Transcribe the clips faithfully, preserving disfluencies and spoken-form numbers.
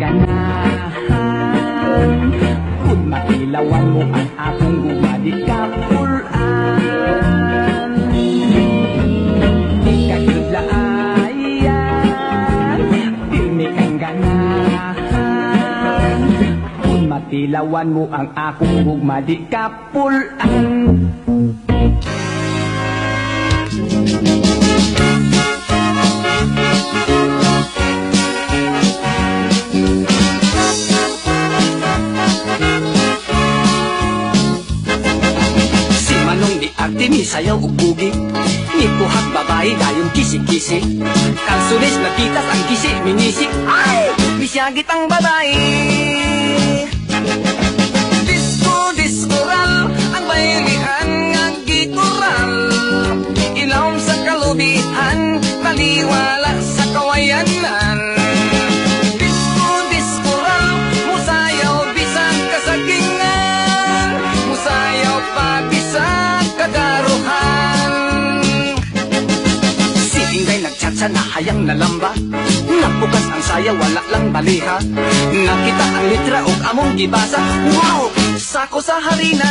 ganahan, kung matilawan mo ang akong gugma di ka pulaan. Di ka gudlaayan, pirmi kang ganahan, kung matilawan mo ang akong gugma di ka pulaan. Arte ni sayaw ug bugi, ni buhat babae dayon kisi-kisi. Kalsunis nakitas ang kisi minisi, ay misyagit ang babae. Disco diskoral ang baylihan nga gikural, ilawom sa kalubihan, taliwala sa kawayanan. Disco diskoral musayaw bisan kasagingan, musayaw pa bisan kagaruhan. Si Inday nagchatsa na hayang nalamba, napukas ang saya wala lang baliha. Nakita ang litra o among gibasa, wow! Sako sa harina.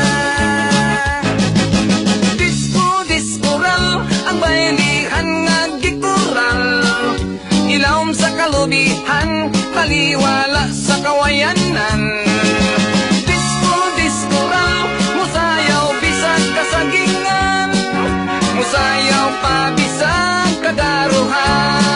Disco diskoral ang baylihan nga gikural, ilawom sa kalubihan, taliwala sa kawayanan. Disco diskoral musayaw bisan kasagingan, musayaw pa bisan kadaruhan.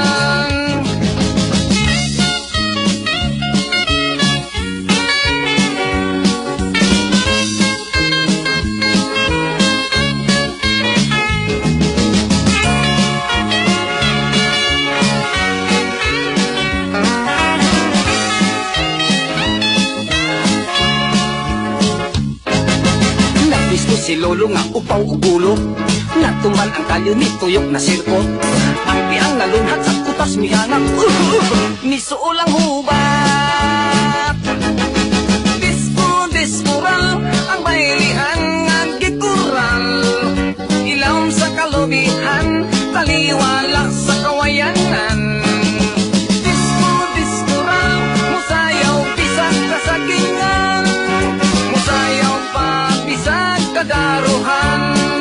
Si lolo nga upaw ugulo, natuman ang kalyo ni tuyok na sirko. Ang piang nalunhat sa kutas mihanap, uh, uh, misuulang hubat. Disco diskoral ang baylihan nga gikural, ilawom sa kalubihan, taliwala sa kawayanan. Disco diskoral musayaw bisan kasagingan, musayaw pa bisan kadaruhan.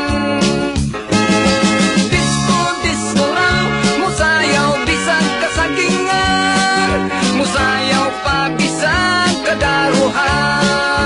Disco diskoral musayaw bisan kasagingan, musayaw pa bisan kadaruhan.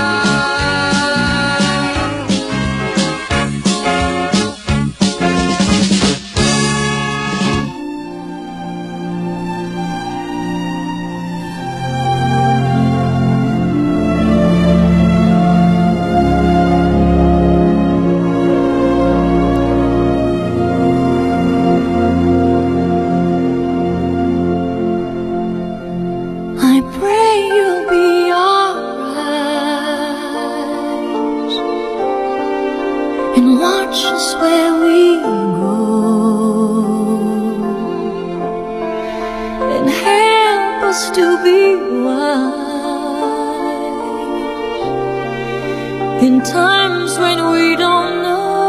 In times when we don't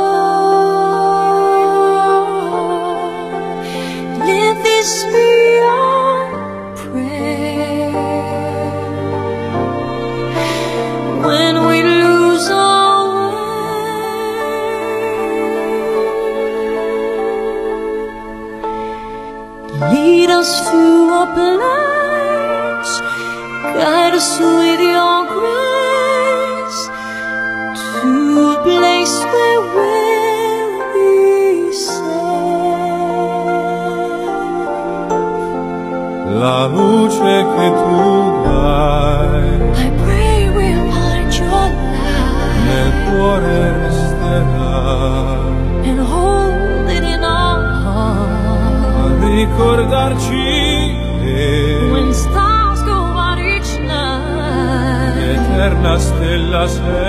know, let this be our prayer. When we lose our way, lead us through a place, guide us with your grace, to a place where we'll be safe. La luce che tu dai, I pray we'll find your light nel cuore resterà, and hold it in our heart. a ricordarci che When stars go out each night, eterna stella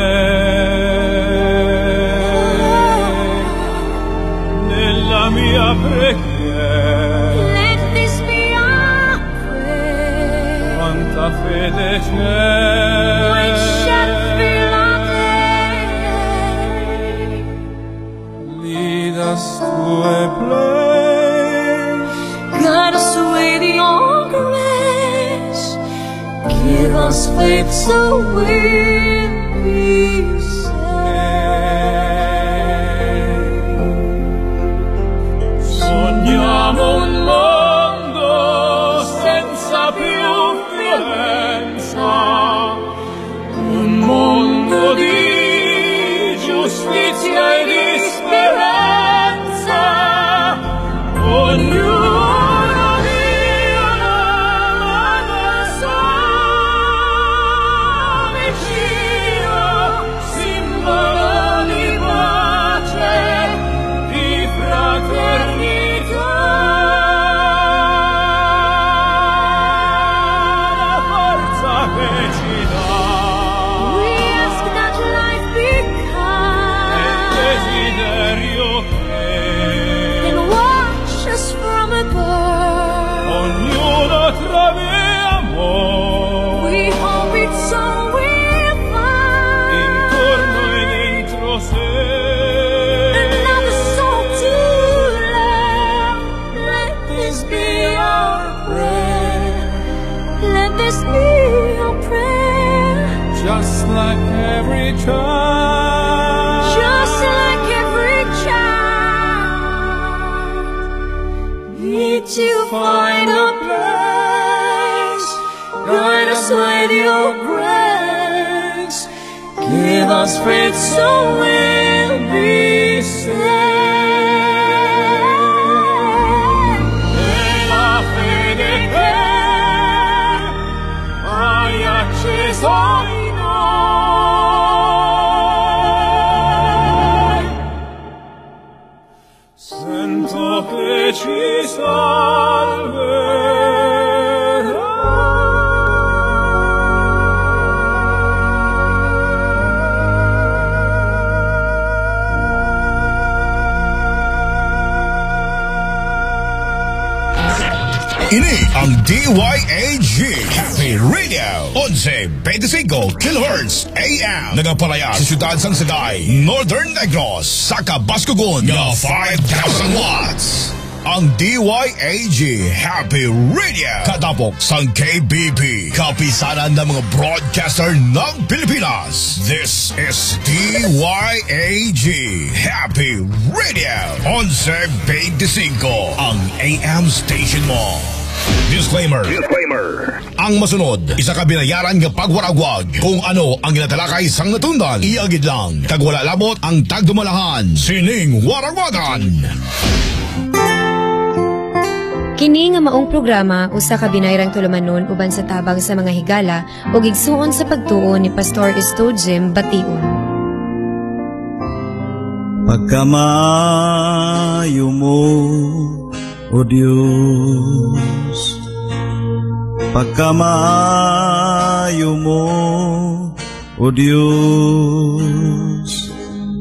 sei nella mia preghiera. let this be our prayer. Quanta fede We c'è, shall feel our day. lead us to a place Guide us with your grace, Give us faith so we'll be saved. Sogniamo un mondo senza più violenza, un mondo di giustizia e di speranza. Ognuno di una mano sua vicino, simbolo di pace, di fraternità. La forza che ci dà We ask that life be kind desiderio che and watch us from above. ognuno trovi amore We hope it's so we'll find intorno e dentro sé. another soul to love. Let this be our prayer. Let this be our prayer. Just like every child, Just like every child, need to find a place. Guide us with your grace. Give us faith so we'll be saved. e la fede che hai acceso in noi. Sento che ci salverà. Ini ang D Y A G Happy Radio eleven twenty-five kilohertz A M nagapalaya sa siyudad sang Sagay, Northern Negros, Saka Bascogon nga five thousand watts. Ang D Y A G Happy Radio kadapok sang K B P, kapisanan ng mga broadcaster ng Pilipinas. This is D Y A G Happy Radio eleven twenty-five, ang A M station mo. Disclaimer. Disclaimer. Ang masunod, isa ka binayaran nga pagwaragwag. Kung ano ang ginatalakay sang natundan, iagid lang. Tagwala labot ang tagdumalahan. Sining waragwagan. Kini nga maong programa usa ka binayrang tulumanon uban sa tabang sa mga higala o igsuon sa pagtuo ni Pastor Estojim Bation. Pagkamayo mo, O Diyos, pagkamayo mo, O Diyos,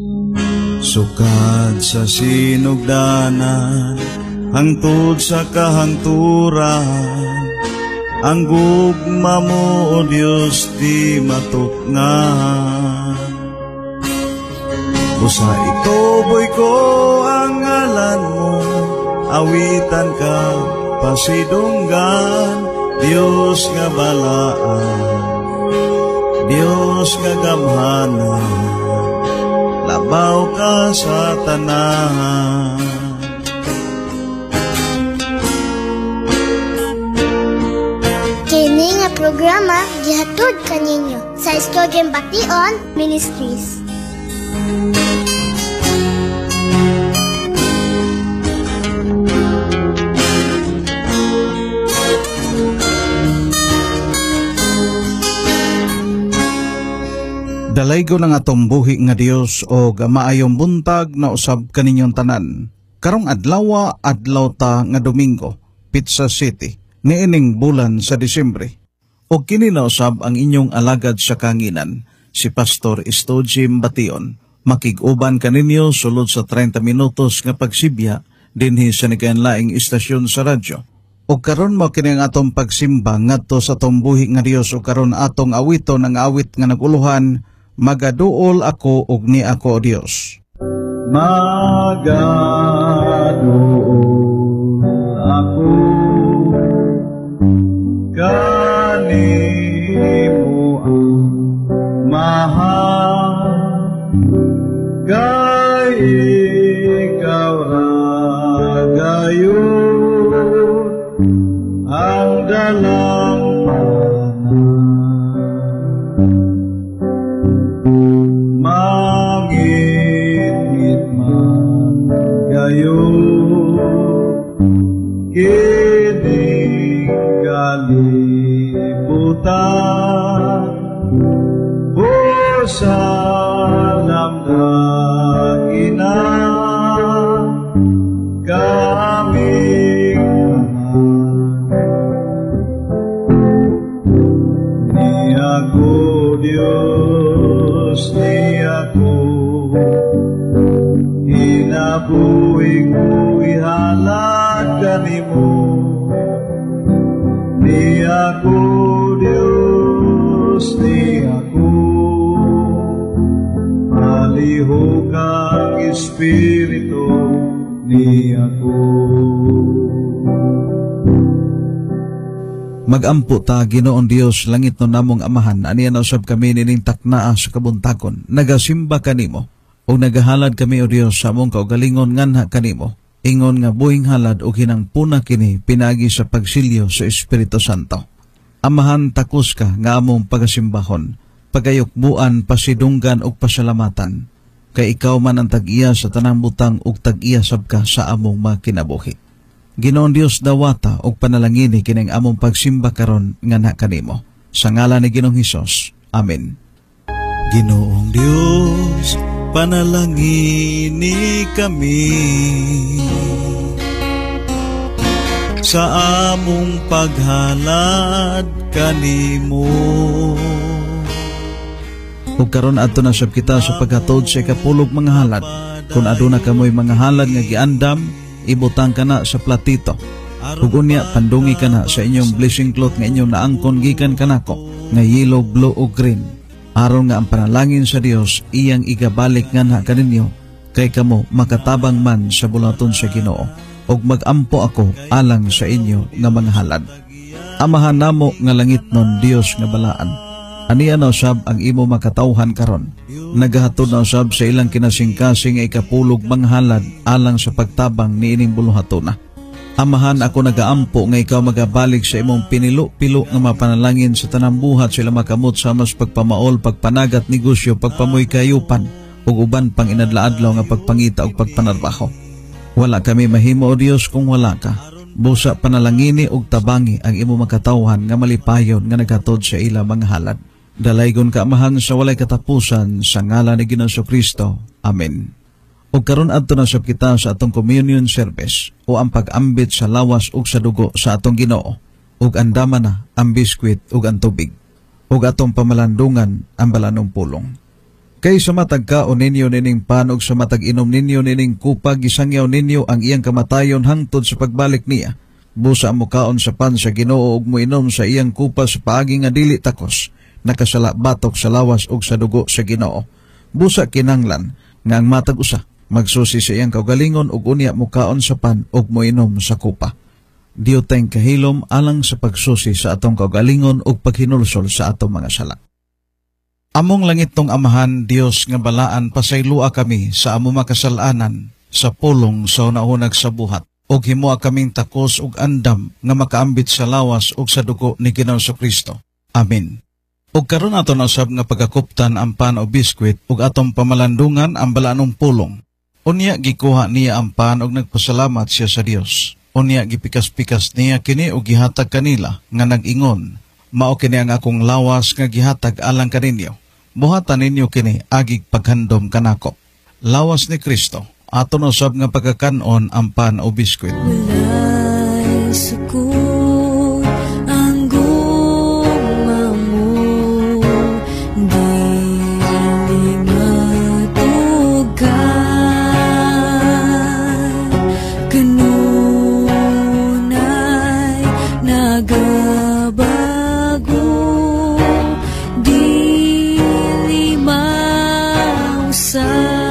sukad sa sinugdanan, hangtod sa kahangturan, ang gugma mo, O Diyos, di matukngan. Usa ituboy ko ang ngalan mo, awitan ka, pasidunggan, Diyos nga balaan, Diyos nga gamhanan, labaw ka sa tanan. Kini nga programa gihatod kaninyo sa Estojim Bation Ministries. Dalaygo ng atong buhi nga Dios o maayong buntag na usab kaninyong tanan. Karong adlaw adlaw ta nga Domingo, Pizza City, niining bulan sa Disyembre. O kini na usab ang inyong alagad sa kanginan, si Pastor Estojim Bation. Makig-uban kaninyo sulod sa thirty minutos nga pagsibya dinhi sa nagaanlaing istasyon sa radyo. O karon mo kini ang atong pagsimba ngadto sa atong buhi nga Dios o karon atong awiton ang awit nga naguluhan, Magaduol ako ug ni ako Dios. Magaduol ako kani mo ang mahal, kay ikaw ragayon ang dalang mangit-ngit man gayon, kining kalibutan, busalam dagina kaming naman. Ni ako Diyos, ni ako hinabuhi ko ihalad kanimo. Ni ako Diyos, ni ako palihog ang Espiritu, ni ako. Magampo ta, Ginoong Dios, langit no namong amahan, aniya na usab kami nining taknaa sa kabuntakon, nagasimba kanimo, o nagahalad kami o Dios sa among kaugalingon nganha kanimo, ingon nga buhing halad o hinangpuna kini pinagi sa pagsilyo sa Espiritu Santo. Amahan takos ka nga among pagasimbahon, pagayukbuan, pasidunggan o pasalamatan, kay ikaw man ang tag-iya sa tanang butang o tag-iya sab ka sa among makinabuhi. Ginoong Dios dawata og panalangini kining among pagsimba karon nganha kanimo. Sa ngalan ni Ginoong Hesus. Amen. Ginoong Dios, panalangini kami sa among paghalad kanimo. Ug karon adto na sab kita sa paghatod sa ikapulog mga halad. Kung aduna kamoy mga halad nga giandam, ibutang ka na sa platito. Ug unya pandungi ka na sa inyong blessing cloth nga inyong naangkon gikan kanako nga yellow, blue ug green. Aron nga ang panalangin sa Dios iyang igabalik nganha kaninyo kay kamo makatabang man sa bulaton sa Ginoo. Ug magampo ako alang sa inyo nga mga halad. Amahan namo nga langit non Dios nga balaan. Aniya na usab ang imo makatawhan karon. Nagahatod na usab sa ilang kinasingkasing nga ikapulog manghalad alang sa pagtabang ni ining buluhatona. Amahan ako nagaampo nga ikaw magabalik sa imong pinilo-pilo nga mapanalangin sa tanang buhat sila makamot sa mas pagpamaol, pagpanagat negosyo, pagpamoy kayupan ug uban pang inadlaadlaw nga pagpangita ug pagpanarbaho. Wala kami mahimo o Dios kung wala ka. Busa panalangini ug tabangi ang imo makatawhan nga malipayon nga naghatod sa ila mga halad. Dalaygon ka amahan sa walay katapusan sa ngalan ni Ginoong Kristo. Amen. O karon adto na sab kita sa atong communion service o ang pag-ambit sa lawas ug sa dugo sa atong Ginoo ug andama na ang biskwit ug ang tubig ug atong pamalandungan ang balanong pulong. Kay sa matag kaon ninyo nining pan ug sa matag inom ninyo nining kupag gisangyaw ninyo ang iyang kamatayon hangtod sa pagbalik niya. Busa mo kaon sa pan sa Ginoo ug moinom sa iyang kupa sa paagi nga dili takos, nakasala batok sa lawas ug sa dugo sa Ginoo. Busa kinanglan nga ang matag usa magsusi sa iyang kaugalingon ug unya mukaon sa pan ug moinom sa kupa. Diyo tayong kahilom alang sa pagsusi sa atong kaugalingon ug paghinulsol sa atong mga sala. Among langit tong amahan, Dios nga balaan, pasaylua kami sa among makasalanan sa pulong sa unahunag sa buhat ug himoa kaming takos ug andam nga makaambit sa lawas ug sa dugo ni Ginoong Kristo. Amen. Ug karon ato na usab nga pagakuptan ang pan o biskwit ug atong pamalandungan ang balanong pulong. Unya gikuha niya ang pan ug nagpasalamat siya sa Dios. Unya gipikas-pikas niya kini ug gihatag kanila nga nag-ingon, mao kini ang akong lawas nga gihatag alang kaninyo. Buhatan ninyo kini agig paghandom kanako. Lawas ni Kristo. Ato na usab nga pagkakanon ang pan o biskwit. Walay sukot ang gugma mo, dili matugan, kanunay nagabago, dili mausan.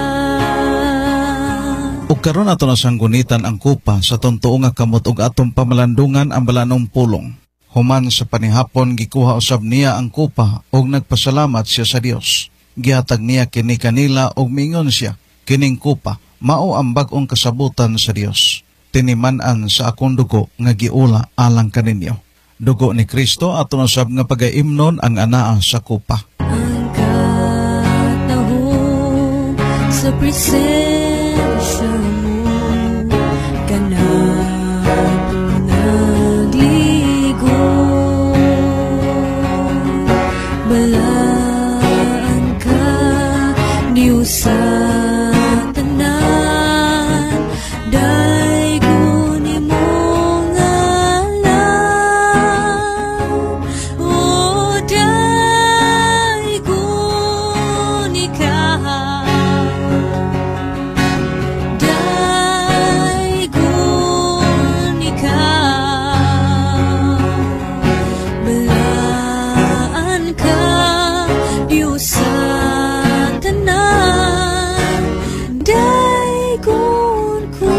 Ug karon ato na sanggunitan ang kupa sa tuntuo nga kamot ug atong pamalandungan ang balanong pulong. Human sa panihapon gikuha usab niya ang kupa og nagpasalamat siya sa Dios. Gihatag niya kini kanila og miingon siya, kining kupa mao ang bag-ong kasabutan sa Dios. Tiniman-an sa akong dugo nga giula alang kaninyo. Dugo ni Kristo aton usab nga pagaimnon ang anaa sa kupa. Ang katahong sa presensya mo, ganado nagligo. Balaan ka, Diyos sa tanan, daygon imong ngalan. O daygon ikaw, daygon ikaw. Balaan ka, Diyos sa tanan, daygon ko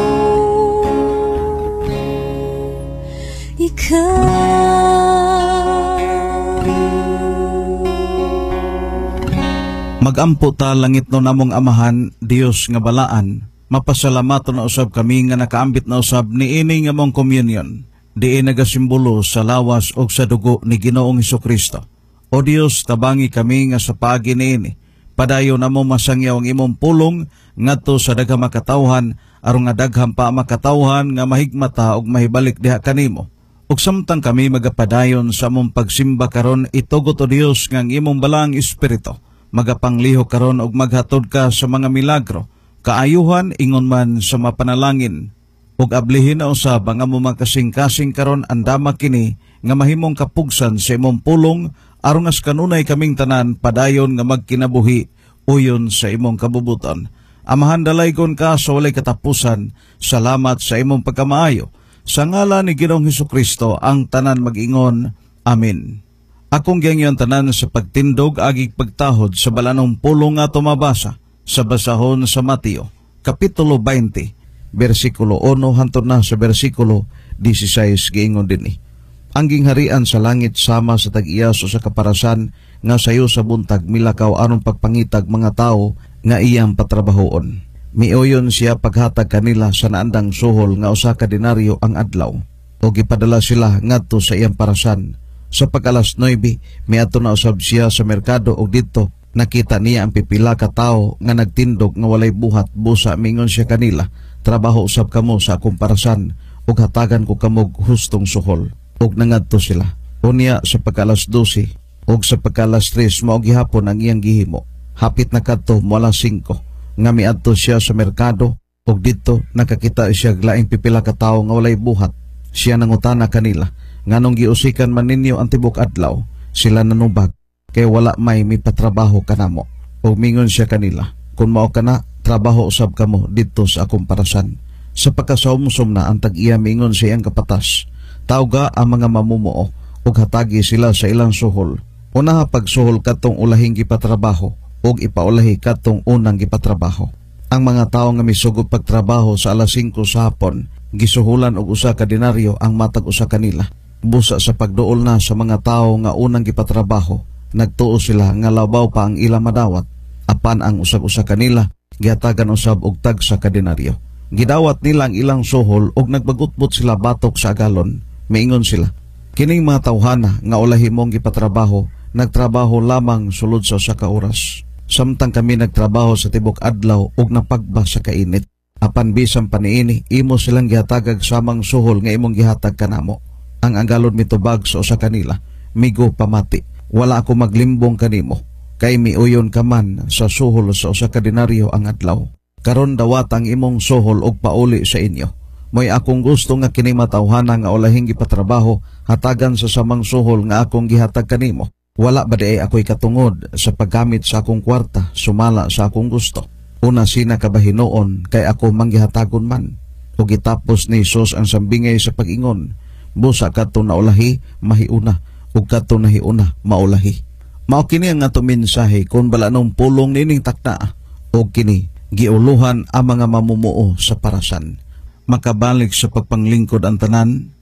ikaw. Magampo ta langit no namong amahan, Dios nga balaan. Mapasalamaton na usab kami nga nakaambit na usab ni ini nga mong communion. Diin nagasimbolo sa lawas og sa dugo ni Ginoong Hesukristo. O Dios, tabangi kami nga sa paagi niini. Padayon namo masangyaw ang imong pulong ngadto sa daghang makatawhan aron nga daghang pa makatawhan nga mahigmata og mahibalik diha kanimo. Ug samtang kami magapadayon sa among pagsimba karon, itugot o Dios nga ang imong balang espiritu magapangliho karon og maghatod ka sa mga milagro, kaayuhan ingon man sa mapanalangin, ug ablihin na usab ang among makasing-kasing karon andama kini nga mahimong kapugsan sa imong pulong aron as kanunay kaming tanan padayon nga magkinabuhi uyon sa imong kabubuton. Amahan dalaygon ka sa walay katapusan. Salamat sa imong pagkamaayo. Sa ngalan ni Ginoong Hesukristo ang tanan mag-ingon, Amen. Akong giyangyon tanan sa pagtindog agig pagtahod sa balanong pulong nga tumabasa sa basahon sa Mateo, Kapitulo twenty, versikulo one hantod na sa versikulo sixteen giingon dinhi. Ang gingharian sa langit sama sa tag-iyaso sa kaparasan nga sayo sa buntag milakaw aron pagpangitag mga tao nga iyang patrabahoon. Miuyon siya paghatag kanila sa naandang suhol nga usa ka denaryo ang adlaw, o gipadala sila ngadto sa iyang parasan. Sa pag-alas nine, miadto na usab siya sa merkado ug didto nakita niya ang pipila ka tawo nga nagtindog nga walay buhat. Busa mingon siya kanila, trabaho usab kamo sa akong parasan ug hatagan ko kamog hustong suhol. Ug nangadto sila. Unya sa pag-alas twelve ug sa pag-alas tres mao gihapon ang iyang gihimo. Hapit na kadto mo alas five nga miadto siya sa merkado ug didto nakakita siya laing pipila ka tawo nga walay buhat. Siya nangutana kanila, nganong giusikan man ninyo ang tibok adlaw? Sila nanubag, kay wala may mipatrabaho kanamo. Ug mingon siya kanila, kung mao kana, trabaho usab kamo didto sa akong parasan. Sa pagkasawmsom na ang tag-iya mingon sa iyang kapatas, tawga ang mga mamumuo ug hatagi sila sa ilang suhol. Unaha pagsuhol katong ulahing gipatrabaho ug ipaulahi katong unang gipatrabaho. Ang mga tawo nga misugod pagtrabaho sa alas five sa hapon, gisuhulan og usa ka denaryo ang matag usa kanila. Busa sa pagduol na sa mga tawo nga unang gipatrabaho, nagtuo sila nga labaw pa ang ilang madawat. Apan ang usag-usa kanila gihatagan usab og tag sa ka denaryo. Gidawat nila ang ilang suhol ug nagbagutbot sila batok sa agalon. Miingon sila, kining mga tawhana nga ulahi mong gipatrabaho, nagtrabaho lamang sulod sa usa ka oras. Samtang kami nagtrabaho sa tibok adlaw ug napagba sa kainit. Apan bisan paniini, imo silang gihatagag samang suhol nga imong gihatag kanamo. Ang agalon mitubag sa usa kanila, migo pamati, wala ako maglimbong kanimo, kay miuyon ka man sa suhol sa usa ka denaryo ang adlaw. Karon dawat ang imong suhol og pauli sa inyo. Moy akong gusto nga kining matawhana nga ulahing gipatrabaho, hatagan sa samang suhol nga akong gihatag kanimo. Wala ba di ako'y katungod sa paggamit sa akong kwarta, sumala sa akong gusto? Una sina kabahinoon kay ako manggihatagon man. O gitapos ni Sos ang sambingay sa pag-ingon, busa kato na ulahi, mahiuna, o kato nahiuna, maulahi. Mao kini ang ato mensahe kung balanong pulong nining takna, o kini giuluhan ang mga mamumuo sa parasan. Makabalik sa pagpanglingkod ang tanan,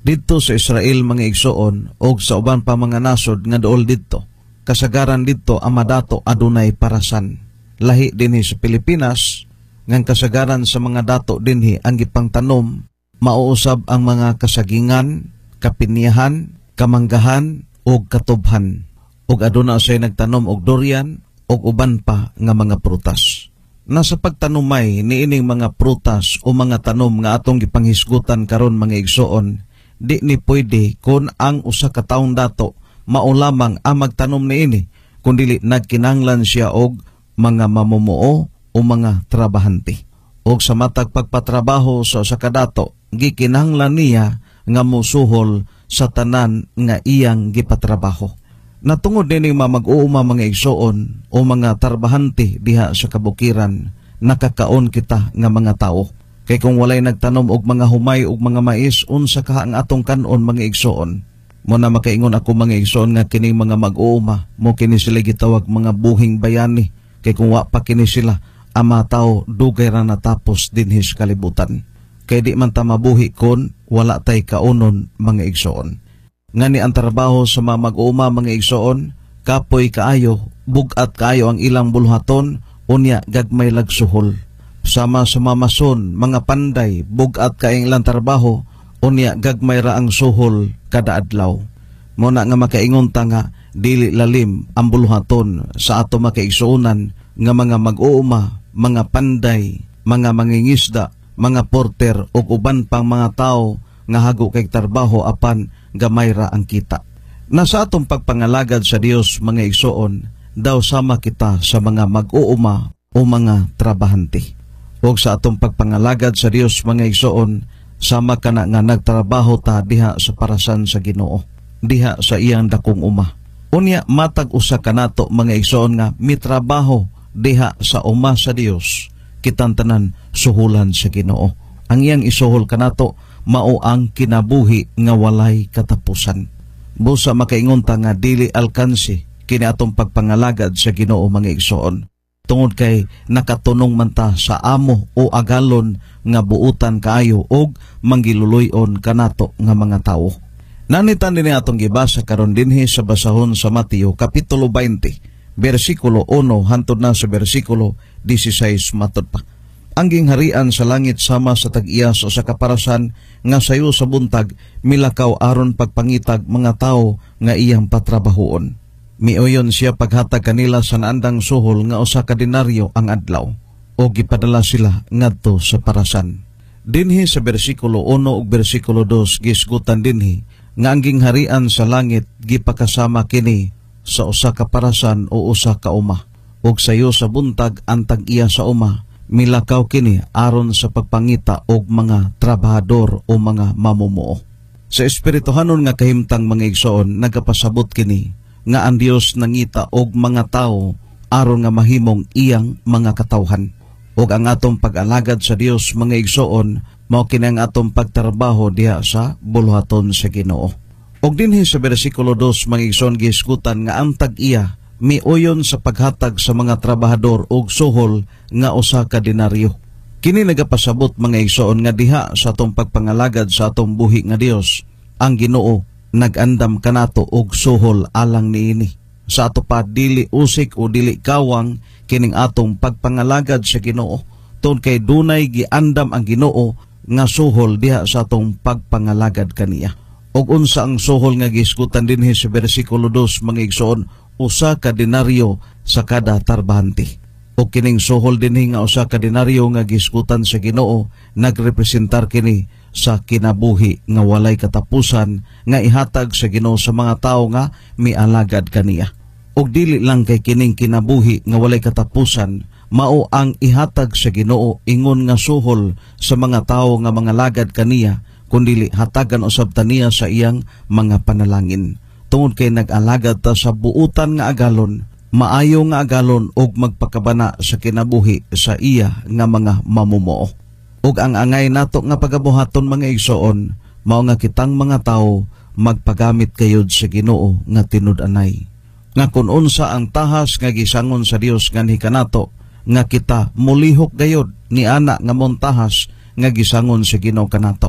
Dito sa Israel mga igsoon o sa uban pa mga nasod nga dool dito, kasagaran dito ang madato adunay parasan. Lahi dinhi sa Pilipinas, ngang kasagaran sa mga dato dinhi ang gipangtanom, mauusab ang mga kasagingan, kapinihan, kamanggahan o katubhan. Og aduna say nagtanom og durian og uban pa nga mga prutas. Nasa pagtanumay niining mga prutas o mga tanom nga atong gipanghisgutan karon mga igsoon, di ni pwede kun ang usa ka taong dato mao lamang ang magtanom niini, kundi nagkinahanglan siya og mga mamumuo o mga trabahante. O sa matag pagpatrabaho sa usa ka dato, gikinahanglan niya nga musuhol sa tanan nga iyang gipatrabaho. Natungod din yung mag-uuma mga igsoon o mga trabahante diha sa kabukiran, nakakaon kita nga mga tao. Kay kung walay nagtanom og mga humay og mga mais, unsa ka ang atong kanon mga igsoon. Mo na makaingon ako mga igsoon nga kining mga mag-uuma, mo kini sila gitawag mga buhing bayani. Kay kung wa pa kini sila, ama tao dugay ra natapos dinhi sa kalibutan. Kay di man ta mabuhi kon wala tay kaunon mga igsoon. Ngani ang trabaho sa mga mag-uuma mga igsoon, kapoy kaayo, bugat kaayo ang ilang bulhaton, unya gagmay lagsuhol. Sama sa mamason, mga panday, bugat kaayong ilang trabaho, unya gagmay ra ang suhol kada adlaw. Muna nga makaingon ta nga, dili lalim ang bulhaton sa ato makaigsuunan nga mga mag-uuma, mga panday, mga mangingisda, mga porter o uban pang mga tao nga hago kay trabaho apan gamay ra ang kita. Nasa atong pagpangalagad sa Dios mga igsoon, daw sama kita sa mga mag-uuma o mga trabahante. O sa atong pagpangalagad sa Dios mga igsoon, sama ka na nga nagtrabaho ta diha sa parasan sa Ginoo, diha sa iyang dakong uma. Unya matag usa kanato mga igsoon nga mitrabaho diha sa uma sa Dios, kitang tanan suhulan sa Ginoo. Ang iyang isuhol kanato mao ang kinabuhi nga walay katapusan. Busa makaingon ta nga dili alkansi kini atong pagpangalagad sa Ginoo mga igsoon. Tungod kay nakatunong man ta sa amo o agalon nga buutan kaayo og manggiluluyon kanato nga mga tawo. Nanitan din atong gibasa karon dinhi sa basahon sa Mateo kapitulo twenty, bersikulo one hantod na sa bersikulo sixteen matud pa. Ang gingharian sa langit sama sa tag-iya sa usa ka parasan nga sayo sa buntag milakaw aron pagpangitag mga tawo nga iyang patrabahoon. Miuyon siya paghatag kanila sa naandang suhol nga usa ka denaryo ang adlaw o gipadala sila ngadto sa parasan. Dinhi sa bersikulo one ug bersikulo two gisgutan dinhi nga ang gingharian sa langit gipakasama kini sa usa ka parasan o usa ka uma. Og sayo sa buntag ang tag-iya sa uma milakaw kini aron sa pagpangita og mga trabahador o mga mamumuo. Sa espirituhanon nga kahimtang mga igsoon nagapasabot kini nga ang Dios nangita og mga tao aron nga mahimong iyang mga katawhan. Og ang atong pag-alagad sa Dios mga igsoon mao kini ang atong pagtrabaho diha sa bulhaton sa Ginoo. Og dinhi sa bersikulo two mga igsoon gisgutan nga ang tag-iya miuyon sa paghatag sa mga trabahador og suhol nga usa ka denaryo. Kini nagapasabot mga igsoon nga diha sa atong pagpangalagad sa atong buhi nga Dios, ang Ginoo nagandam kanato og suhol alang niini. Sa ato pa dili usik o dili kawang kining atong pagpangalagad sa Ginoo, tungod kay dunay giandam ang Ginoo nga suhol diha sa atong pagpangalagad kaniya. Og unsa ang suhol nga gisgutan dinhi sa bersikulo two mga igsoon, usa ka denaryo sa kada trabahante. O kining suhol dinhi nga usa ka denaryo nga gisgutan sa Ginoo nagrepresentar kini sa kinabuhi nga walay katapusan nga ihatag sa Ginoo sa mga tawo nga mialagad kaniya. Og dili lang kay kining kinabuhi nga walay katapusan mao ang ihatag sa Ginoo ingon nga suhol sa mga tawo nga mga lagad kaniya, kundi hatagan usab ta niya sa iyang mga panalangin. Tungod kay nag-alagad ta sa buutan nga agalon, maayo nga agalon og magpakabana sa kinabuhi sa iya nga mga mamumuo. Og ang angay nato nga pagabuhaton mga igsoon mao nga kitang mga tawo magpagamit kayod sa Ginoo nga tinud-anay. Nga kun unsa ang tahas nga gisangon sa Dios nganhi kanato nga kita mulihok gayod ni ana nga montahas nga gisangon sa Ginoo kanato.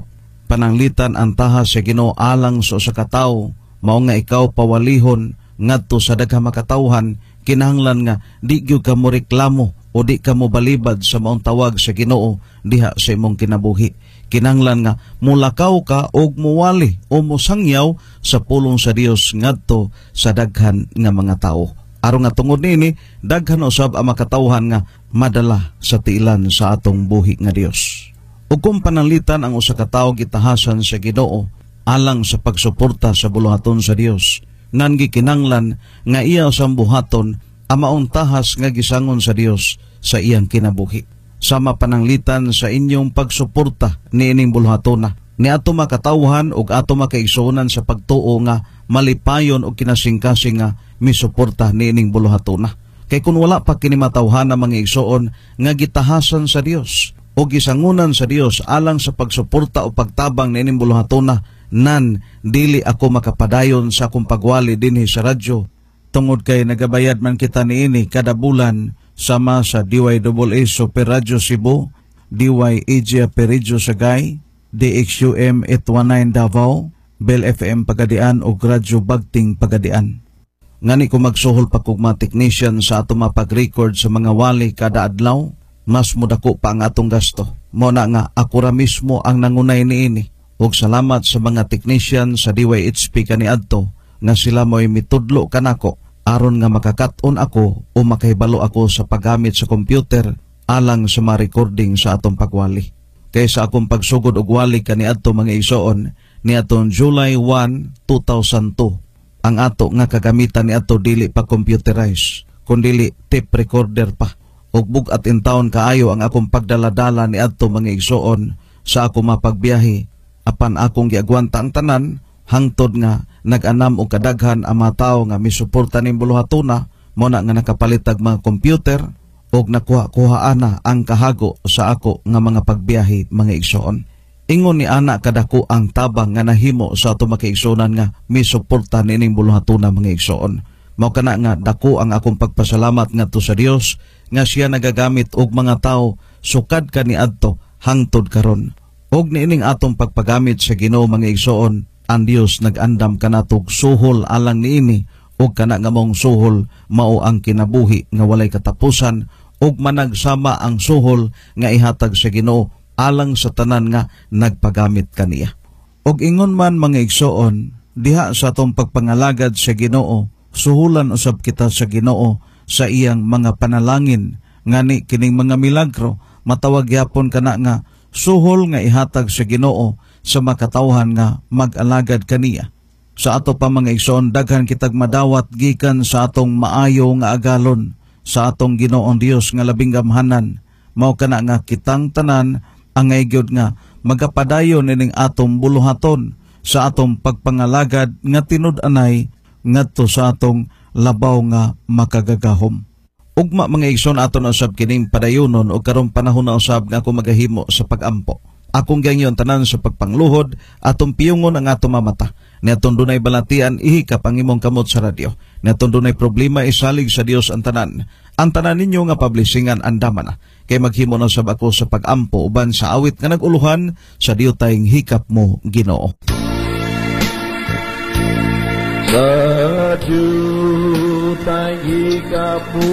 pananglitan ang tahas sa Ginoo alang sa usa ka tawo, mao nga ikaw pawalihon ngadto sa daghang makatawhan, kinahanglan nga di gyud ka mo reklamo o di ka mo balibad sa maong tawag sa Ginoo diha sa imong kinabuhi. Kinahanglan nga mulakaw ka og muwali o musangyaw sa pulong sa Dios ngadto sa daghan nga mga tawo. Aron nga tungod nini, daghan usab ang makatawhan nga madala sa tiilan sa atong buhi nga Dios. Ug kung pananglitan ang usa ka tawo gitahasan sa Ginoo alang sa pagsuporta sa buluhaton sa Dios, ngan gikinanglan nga iya usang buhaton ang maong tahas nga gisangon sa Dios sa iyang kinabuhi. Sama pananglitan sa inyong pagsuporta ni ining buluhatona, ni ato makatawhan ug ato makaigsuonan sa pagtuo nga malipayon o kinasingkasing nga misuporta ni ining buluhatona. Kay kun wala pa kini matawhan ang mga igsuon nga gitahasan sa Dios o gisangunan sa Dios alang sa pagsuporta o pagtabang ni ining buluhatona, nan dili ako makapadayon sa akong pagwali dinhi sa radyo, tungod kay nagabayad man kita niini kada bulan sama sa D Y A A Super Radio Cebu, D Y A G A Peridjo Sagay, D X U M eight one nine Davao, Bell F M Pagadian o Radyo Bagting Pagadian. Ngani ko magsuhol pa kog mga technician sa ato mapag-record sa mga wali kada adlaw, mas mudako pa ang atong gasto. Mo na nga ako ra mismo ang nangunay niini. Ug salamat sa mga technician sa D Y H P kaniadto nga sila mo'y mitudlo kanako aron nga makakaton ako o makahibalo ako sa paggamit sa computer alang sa mga recording sa atong pagwali. Kaysa akong pagsugod og wali kaniadto mga igsoon ni atong July first, two thousand two. Ang ato nga kagamitan ni ato dili pa computerized, kundili tape recorder pa. Ug bugat in taon kaayo ang akong pagdaladala ni adto mga igsoon sa ako mapagbiyahe, apan akong giagwanta ang tanan hangtod nga nag-anam og kadaghan ang mga tawo nga misuporta ning buluhatuna, mo na nga nakapalitag mga computer og nakuha-kuhaana ang kahago sa ako nga mga pagbiyahe mga igsoon. Ingon ni ana kadako ang tabang nga nahimo sa ato makaigsuonan nga misuporta nining buluhatuna mga igsoon. Mao kana nga dako ang akong pagpasalamat ngadto sa Dios nga siya nagagamit og mga tawo sukad kaniadto hangtod karon. Og niining atong pagpagamit sa Ginoo mga igsoon, ang Dios nag-andam kanatog suhol alang niini og kana nga mong suhol mao ang kinabuhi nga walay katapusan og managsama ang suhol nga ihatag sa Ginoo alang sa tanan nga nagpagamit kaniya. Og ingon man mga igsoon, diha sa atong pagpangalagad sa Ginoo, suhulan usab kita sa Ginoo sa iyang mga panalangin, ngani kining mga milagro matawag yapon kana nga suhol nga ihatag sa Ginoo sa makatawhan nga mag-alagad kaniya. Sa ato pa mga igsoon, daghan kitag madawat gikan sa atong maayo nga agalon sa atong Ginoong Dios nga labing gamhanan. Mao kana nga kitang tanan ang gyud nga magapadayon ining atong buluhaton sa atong pagpangalagad nga tinud-anay ngadto sa atong labaw nga makagagahom. Ugma mga igsoon, aton usab kining padayonon o karong panahon na usab nga ako magahimo sa pagampo. Akong gangyon tanan sa pagpangluhod, atong piyungon ang atong mamata. Ni atong dunay balatian, ihikap ang imong kamot sa radyo. Ni atong dunay problema, isalig sa Dios ang tanan. Ang tanan ninyo nga publishingan andaman na. Kay maghimo na sab ako sa pagampo uban sa awit nga naguluhan sa diyutayng hikap mo Ginoo. Sa diyutayng hikap mo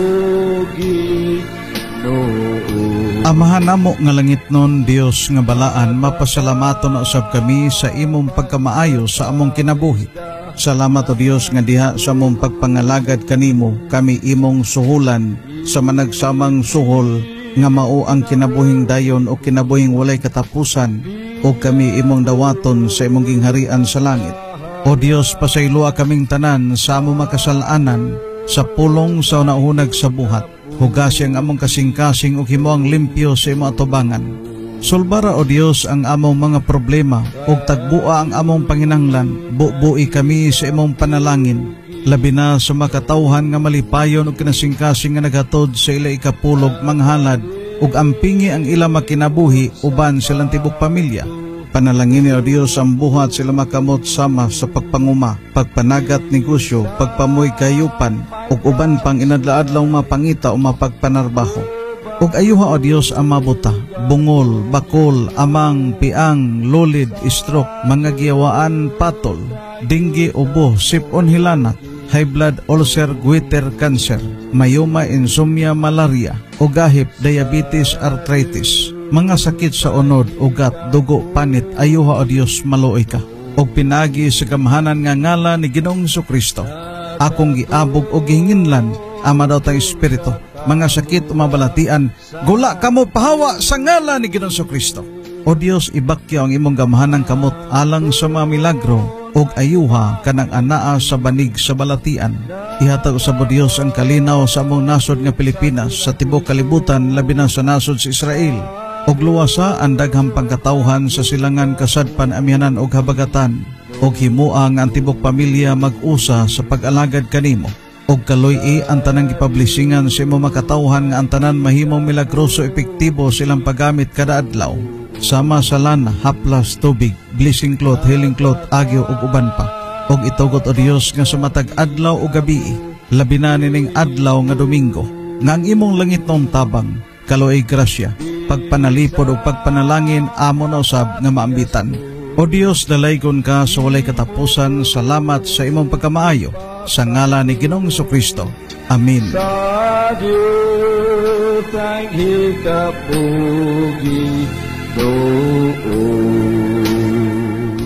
Ginoo. Amahan namo nga langit nun, Dios nga balaan, mapasalamaton na usab kami sa imong pagkamaayo sa among kinabuhi. Salamat o Dios nga diha sa among pagpangalagad kanimo, kami imong suhulan sa managsamang suhol nga mao ang kinabuhing dayon o kinabuhing walay katapusan, o kami imong dawaton sa imong gingharian sa langit. O Dios, pasaylua kaming tanan sa among makasalanan sa pulong sa naunag sa buhat. Hugas ang among kasing-kasing o himo ang limpyo sa imo atubangan. Sulbara o Dios ang among mga problema o tagbua ang among panginanglan. Bubu'i kami sa imong panalangin. Labi na sa makatawhan nga malipayon o kinasing-kasing nga naghatod sa ila ikapulog manghalad ug ampingi ang ila makinabuhi uban silang tibok pamilya. Panalangin o Dios ang buhat sila makamot sama sa pagpanguma, pagpanagat negosyo, pagpamoy kayupan, ug uban pang inadlaadlaw mapangita o mapagpanarbaho. Ug ayuha o Dios ang mabuta, bungol, bakol, amang, piang, lulid, stroke, mga giyawaan, patol, dinggi, ubo, sipon, hilanat, high blood, ulcer, goiter, cancer, mayoma, insomnia, malaria, ugahip, diabetes, arthritis, mga sakit sa unod, ugat, dugo, panit, ayuha o Dios maluoy ka. Og pinagi sa kamahanan nga ngala ni Ginoong Jesucristo, akong giabog o gihinginlan, ama daw tayong espiritu, mga sakit umabalatian, gula kamo pahawa sa ngala ni Ginoong Jesucristo. O Dios, ibakya ang imong gamahanang kamot alang sa mga milagro og ayuha kanang anaa sa banig sa balatian. Ihatag sa Dios ang kalinaw sa among nasod nga Pilipinas, sa tibok kalibutan, labi na sa nasod sa Israel. Og luwasa ang daghang pagkatawhan sa silangan kasadpan amyanan og habagatan, og himua nga ang tibok pamilya mag-usa sa pag-alagad kanimo. Og kaloy-i ang tanang gipablisingan sa imo makatawhan nga ang tanan mahimong milagroso epektibo silang paggamit kada adlaw. Sama sa lana, haplas, tubig, blessing cloth, healing cloth, agyo ug uban pa. Og itugot o Dios nga sa matag adlaw o gabi, labi na nining adlaw nga Domingo, nga ang imong langit nung tabang, kaloy grasya, pagpanalipod o pagpanalangin amo na usab nga maambitan. O Dios, dalaygon ka sa walay katapusan, salamat sa imong pagkamaayo, sa ngalan ni Ginoong Jesucristo. Amen. Sa Diyos ang hikapugi doon.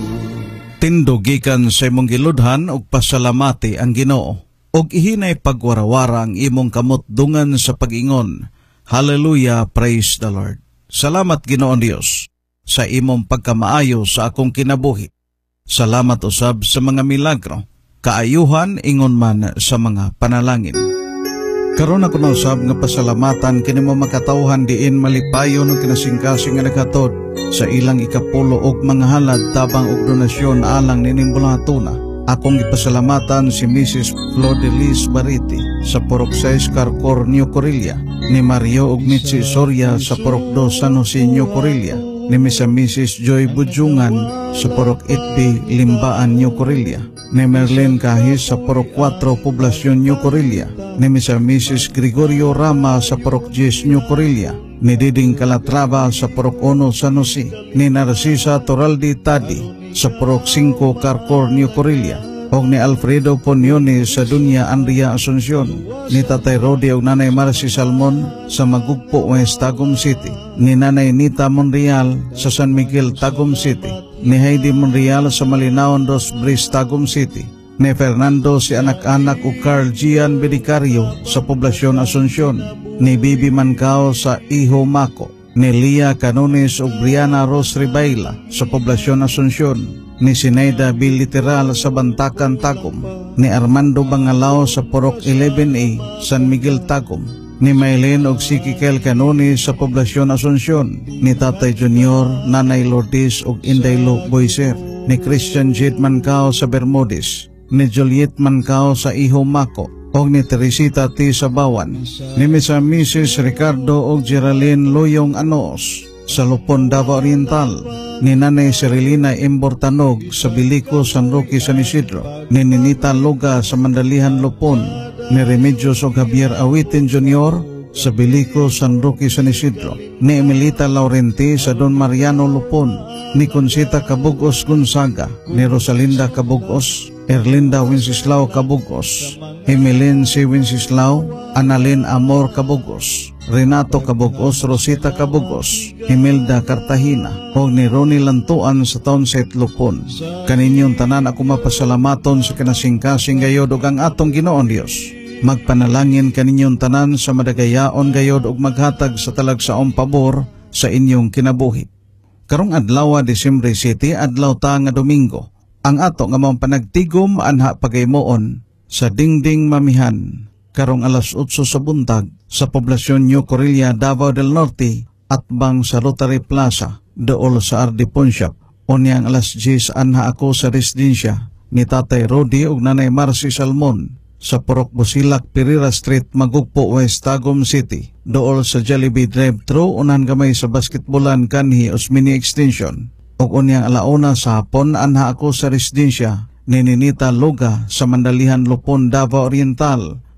Tindugikan sa imong giludhan og pasalamati ang Ginoo, og ihinay pagwarawara ang imong kamot dungan sa pag-ingon. Hallelujah, praise the Lord. Salamat Ginoon Dios sa imong pagkamaayo sa akong kinabuhi. Salamat usab sa mga milagro, kaayuhan ingon man sa mga panalangin. Karon ako na usab nga pasalamatan kini mo makatawhan diin malipayon og kinasingkasing nga naghatod sa ilang ikapulo og mga halad tabang og donasyon alang nining bulahatuna. Akong gipasalamatan si Missus Flodelis Bariti sa Purok sais Carcor, New Corilla, ni Mario og Mitzi Soria sa Purok dos San Jose, New Corilla, ni Misa Missus Joy Budjungan sa Purok eight B, Limbaan, New Corilla, ni Merlin Kahis sa Purok four, Poblacion, New Corilla, ni Misa Missus Gregorio Rama sa Purok ten, New Corilla, ni Diding Calatrava sa Purok one, San Jose, ni Narcisa Toraldi Tadi sa Purok five, Carcor, New Corilla, og ni Alfredo Ponione sa Dunya Andrea Asuncion, ni Tatay Rodi og Nanay Marcy Salmon sa Magugpo, West Tagum City, ni Nanay Nita Monreal sa San Miguel, Tagum City, ni Heidi Monreal sa Malinaon dos Bris, Tagum City, ni Fernando si anak-anak o Carl Gian Bedicario sa Poblacion Asuncion, ni Bibi Mancao sa Iho Mako, ni Lia Canones o Briana Ros Ribaila sa Poblacion Asuncion, ni Sineida Bill Literal sa Bantakan, Tagum, ni Armando Bangalao sa Purok eleven A, San Miguel, Tagum, ni Maylene og Sikikel Canones sa Poblacion Asuncion, ni Tatay Junior, Nanay Lourdes og Indaylo Boyser, ni Christian Jade Mancao sa Bermudez, ni Juliet Mancao sa Iho Mako, og ni Teresita T. Sabawan, ni Misa Missus Ricardo og Geraldine Loyong Anos sa Lupon, Davao Oriental, ni Nanay Cirilina Imbortanog sa Bilico, San Roque, San Isidro, ni Ninita Loga sa Mandalihan, Lupon, ni Remedios og Javier Awitin Junior sa Bilico, San Roque, San Isidro, ni Emilita Laurenti sa Don Mariano, Lupon, ni Consita Cabugos Gonzaga, ni Rosalinda Cabugos, Erlinda Wenceslao Cabugos, Emeline C. Wenceslao, Annalyn Amor Cabugos, Renato Cabugos, Rosita Cabugos, Imelda Cartagena, o ni Ronnie Lantuan sa Townset, Lupon. Kaninyong tanan ako mapasalamaton sa kinasingkasing gayod og ang atong Ginoon Dios. Magpanalangin kaninyong tanan sa madagayaon gayod og maghatag sa talagsaong pabor sa inyong kinabuhi. Karong adlaw Disyembre seven, adlaw ta nga Domingo, ang ato nga mga panagtigom anha pagaymoon sa Dingding Mamihan karong alas eight sa buntag sa Poblacion New Corilla, Davao del Norte, atbang sa Rotary Plaza dool sa Ardipon Shop. Unyang alas ten anha ako sa residensya ni Tatay Rodi ug Nanay Marcy Salmon sa Purok Busilak, Pereira Street, Magugpo, West Tagum City, dool sa Jollibee Drive-Thru unan gamay sa basketbolan kanhi Osmini Extension. Og unyang alauna sa hapon anha ako sa residensya ni Ninita Loga sa Mandalihan, Lupon, Davao Oriental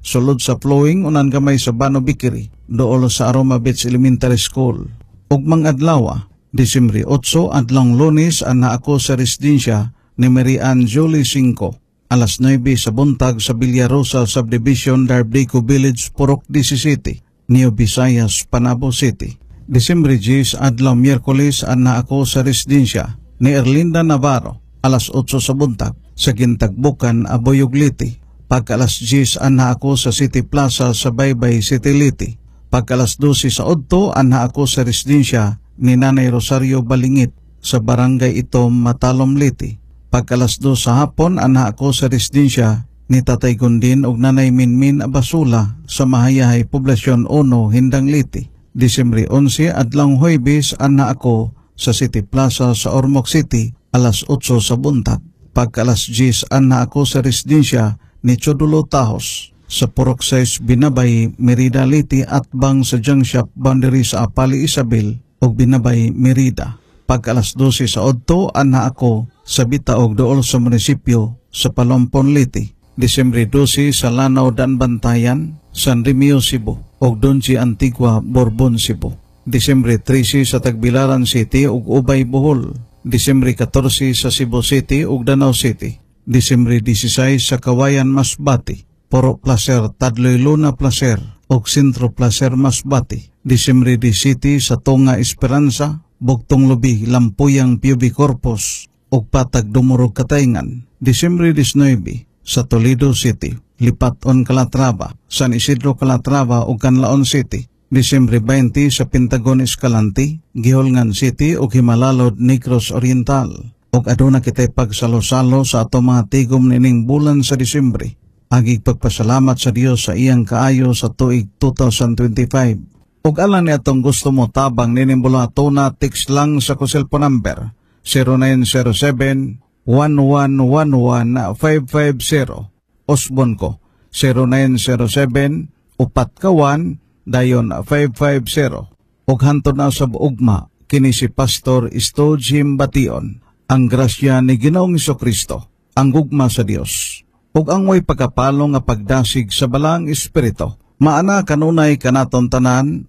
sulod sa flowing unan gamay sa Bano Bikiri, dool sa Aroma Beach Elementary School. Ug mangadlaw, Disyembre otso adlong Lunes ana ako sa residensya ni Mary Ann Julie Cinco, alas nuebe sa buntag sa Villarosa Subdivision, Darbeco Village, Purok disisiete, New Visayas, Panabo City. Disyembre diyes adlaw Miyerkules ana ako sa residensya ni Erlinda Navarro, alas otso sa buntag sa Gintagbukan, Aboyog Liti. Pagka alas diyes ana ako sa City Plaza sa Baybay City Liti. Pagka alas dose sa Odto ana ako sa residensya ni Nanay Rosario Balingit sa Barangay Itom, Matalom Liti. Pagka alas dos sa hapon ana ako sa residensya ni Tatay Gundin ug Nanay Minmin Abasula sa Mahayahay Poblasyon uno, Hindang Liti. Disyembre onse adlong Huwebes ana ako sa City Plaza sa Ormoc City, alas otso sa buntag. Pagka alas diyes ana ako sa residensya ni Chodulo Tahos sa Purok sais Binabay, Merida Liti at bang sa junk shop boundary sa Apali Isabel o Binabay, Merida. Pagka alas dose sa Odto ana ako sa Bitaog dool sa munisipyo sa Palompon Liti. Disyembre dose sa Lanao Dan Bantayan, San Remio, Cebu o Donji Antigua, Borbon, Cebu. Disyembre trese sa Tagbilaran City ug Ubay, Bohol. Disyembre katorse sa Cebu City ug Danau City. Disyembre diesiseis sa Kawayan, Masbati, Puro Placer, Tadloy Luna Placer ug Sentro Placer, Masbati. Disyembre diecisiete sa Tonga Esperanza, Bugtong Lubi, Lampuyang, Piubi Corpus ug Patag Dumurog, Katayngan. Disyembre diesinuebe sa Toledo City, Lipaton, Calatrava, San Isidro, Calatrava ug Canlaon City. Disyembre beinte sa Pentagon Escalante, Giholngan City ug Himalalod, Negros Oriental. Ug aduna kitay pagsalo-salo sa ato mga tigom nining bulan sa Disyembre. Agig pagpasalamat sa Dios sa iyang kaayo sa tuig two thousand twenty-five. Ug alang ni atong gusto mo tabang nining bulato na text lang sa ko cellphone number zero nine zero seven, one one one one, five five zero. Osbon ko zero nine zero seven, upat ka one, dayon five five zero. Ug hantod na sa ugma kini si Pastor Isto Jim Bation. Ang grasya ni Ginoong Jesucristo, ang gugma sa Dios, ug ang way pagkapalo nga pagdasig sa balang espiritu, maana kanunay kanaton tanan.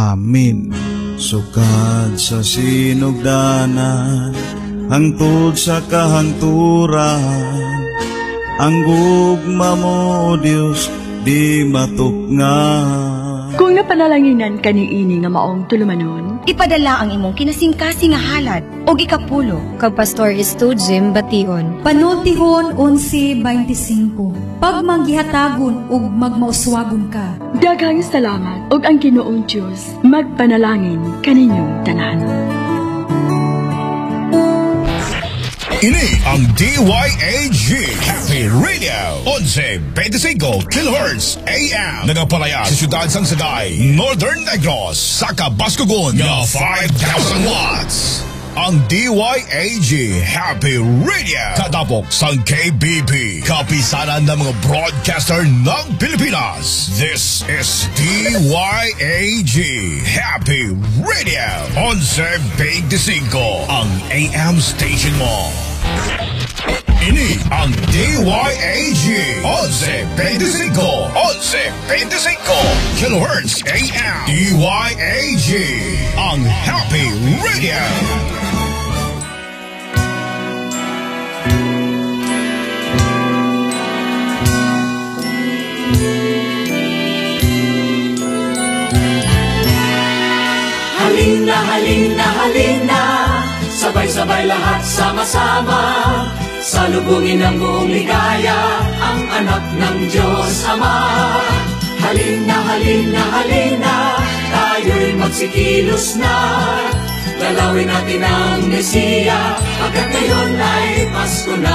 Amen. Sukad sa sinugdanan, hangtod sa kahangturan, ang gugma mo, Dios, di matukngan. Kung napanalanginan ka ni ini nga maong tulumanon, ipadala ang imong kinasingkasing nga halad o ikapulo kag Pastor Isto Jim Bation. Panultihon eleven twenty-five. Pag manggihatagon ug magmauswagon ka. Daghang salamat ug ang Ginoong Dios magpanalangin kaninyong tanan. Ini ang D Y A G Happy Radio eleven twenty-five kilohertz A M. Nagapalaya sa Siyudad Sangsagay, Northern Negros, Saka Bascogon, nga five thousand watts. Ang D Y A G Happy Radio kadapok sa K B P, kapisanan ng mga broadcaster ng Pilipinas. This is D Y A G Happy Radio eleven twenty-five, ang A M station mo. Ini ang D Y A G eleven twenty-five, eleven twenty-five kilohertz A M. D Y A G, ang Happy Radio. Halina, halina, halina, sabay-sabay lahat sama-sama, salubungin ang buong ligaya, ang anak ng Diyos Ama. Halina, halina, halina, tayo'y magsikilos na, dalawin natin ang Mesiya, pagkat ngayon ay Pasko na.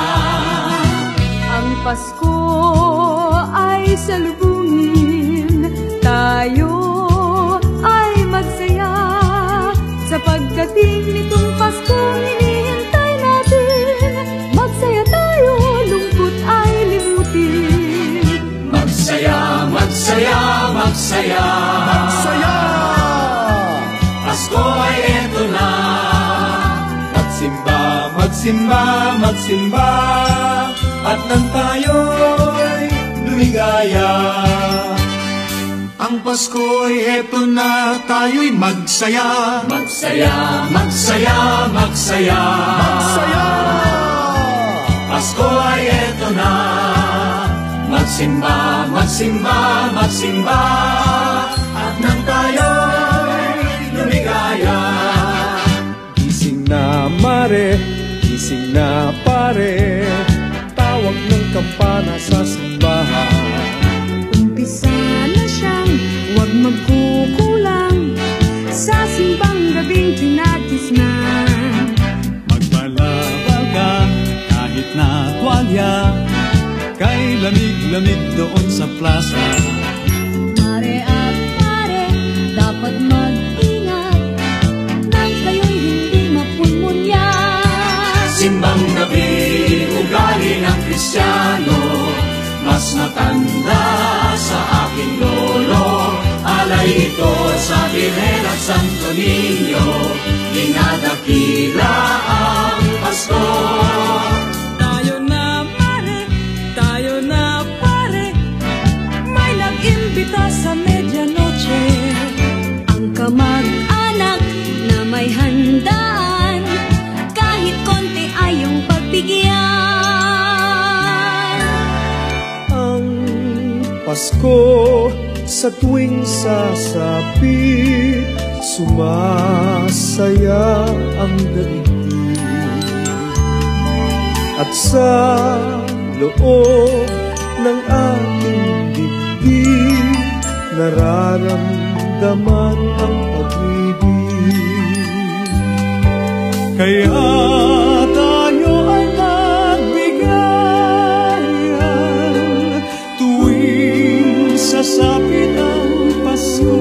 Ang Pasko ay salubungin, tayo ay magsaya, sa pagdating nitong Pasko hinihintay natin, magsaya tayo, lungkot ay limutin. Magsaya, magsaya, magsaya, magsaya, Pasko ay eto na. Magsimba, magsimba, magsimba, at nang tayo'y lumingkod lumigaya. Ang Pasko'y heto na, tayo'y magsaya. Magsaya, magsaya, magsaya, magsaya. Pasko ay heto na, magsimba, magsimba, magsimba, at nang tayo'y lumigaya. Gising na mare, gising na pare, tawag ng kampana sa simbahan. Umpisa na siyang huwag magkukulang sa simbang gabing tinatisnan. Magbalaba ka kahit na tuwalya, kay lamig-lamig doon sa plaza. Mare at pare, dapat mag-ingat nang kayo'y hindi mapulmunya. Simbang gabi, ugali ng Kristiyano, mas matanda sa aking lolo. Alay ito sa Birhen at Santo Niño, dinadakila ang Pasko. Tayo na mare, tayo na pare, may nag-imbita sa medianoche. Ang kamag-anak na may handaan, kahit konti ay yung pagbigyan. Pasko sa tuwing sasapit, sumasaya ang daigdig. At sa loob ng ating dibdib, nararamdaman ang pag-ibig. Kaya tayo ay magbigayan tuwing sasapit ang Pasko.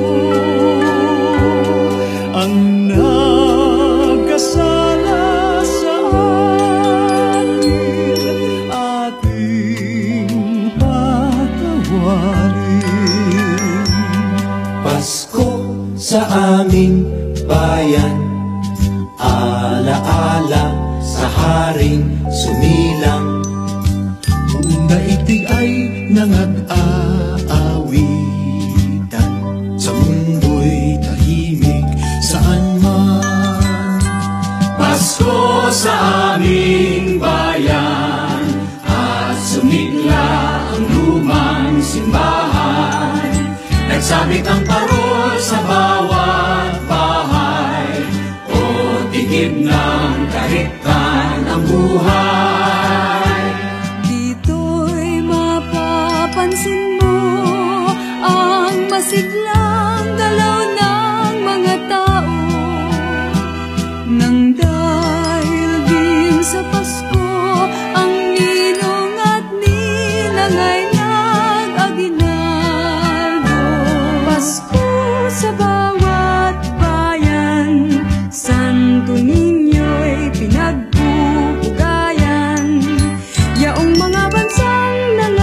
Ang nagkasala sa atin, ating patawarin. Pasko sa aming bayan, alaala sa haring sumilang. Kung daigdig ay nangag-aawitan, sa mundo'y tahimik saan man. Pasko sa aming bayan, at sumigla ang lumang simbahan. Nagsabit ang parol sa bawat bahay, o tigib ng kahigtan ang buhay. Dito'y mapapansin mo ang masiglang galaw ng mga tao, nang dahil din sa Pasko ang ninong at ninang ay nag-aginaldo. Pasko sa bawat bayan, Santo Niño'y pinagpupugayan. Yaong mga bansang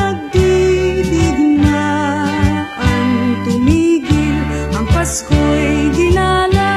nalagdidigmaan, tumigil ang Pasko'y ginala.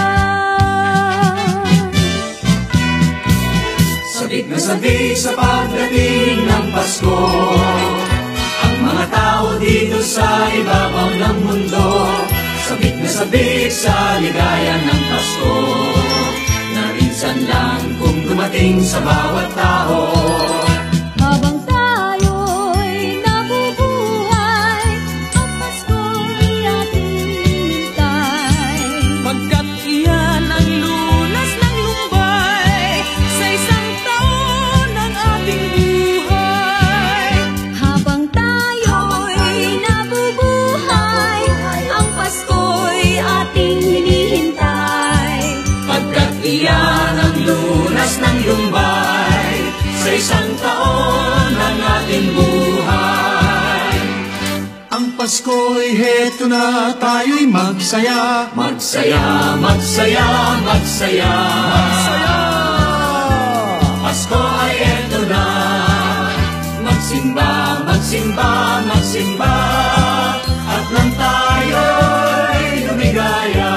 Sabik na sabik sa pagdating ng Pasko, ang mga tao dito sa ibabaw ng mundo. Sabik na sabik sa ligaya ng Pasko, narinsan lang kung dumating sa bawat tao. Habang tayo'y nabubuhay, ang Pasko'y ating hintay. Pagkat iyan ang lunas ng lumbay sa isang taon ng ating buhay. Habang tayo'y nabubuhay, ang Pasko'y ating hinihintay. Pagkat iyan ang lunas ng lumbay sa isang taon ng ating buhay. Ang Pasko'y heto na, tayo'y magsaya. Magsaya, magsaya, magsaya, magsaya. Pasko ay heto na, magsimba, magsimba, magsimba, at nang tayo'y lumigaya.